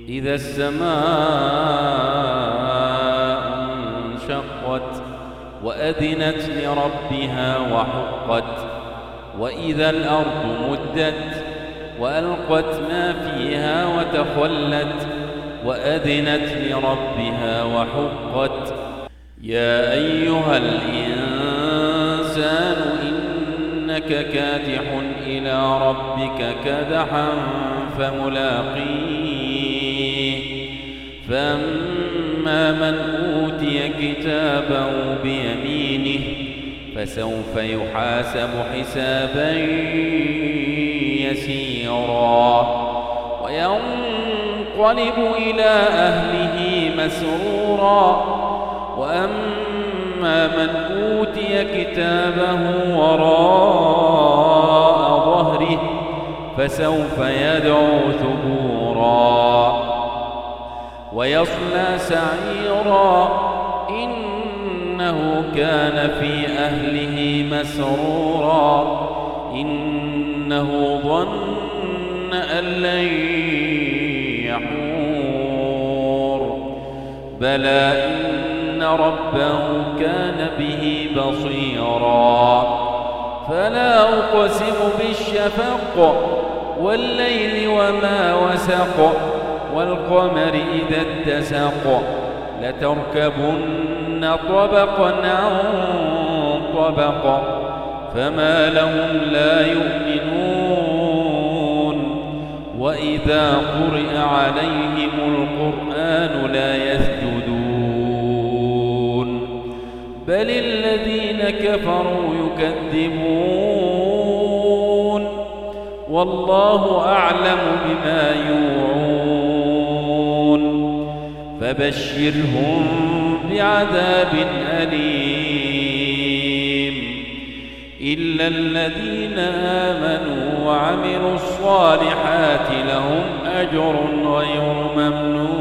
إذا السماء انشقت وأذنت لربها وحقت وإذا الأرض مدت وألقت ما فيها وتخلت وأذنت لربها وحقت يا أيها الإنسان إنك كادح إلى ربك كدحا فملاقيه فأما من أوتي كتابه بيمينه فسوف يحاسب حسابا يسيرا وينقلب إلى أهله مسرورا وأما من أوتي كتابه وراء ظهره فسوف يدعو ثبورا ويصلى سعيرا إنه كان في أهله مسرورا إنه ظن أن لن يحور بلى إن ربه كان به بصيرا فلا أقسم بالشفق والليل وما وسق والقمر إذا اتسق لتركبن طبقا عن طبق فما لهم لا يؤمنون وإذا قرئ عليهم القرآن لا يسجدون بل الذين كفروا يكذبون والله أعلم بما يوعون فبشرهم بعذاب أليم إلا الذين آمنوا وعملوا الصالحات لهم أجر غير ممنون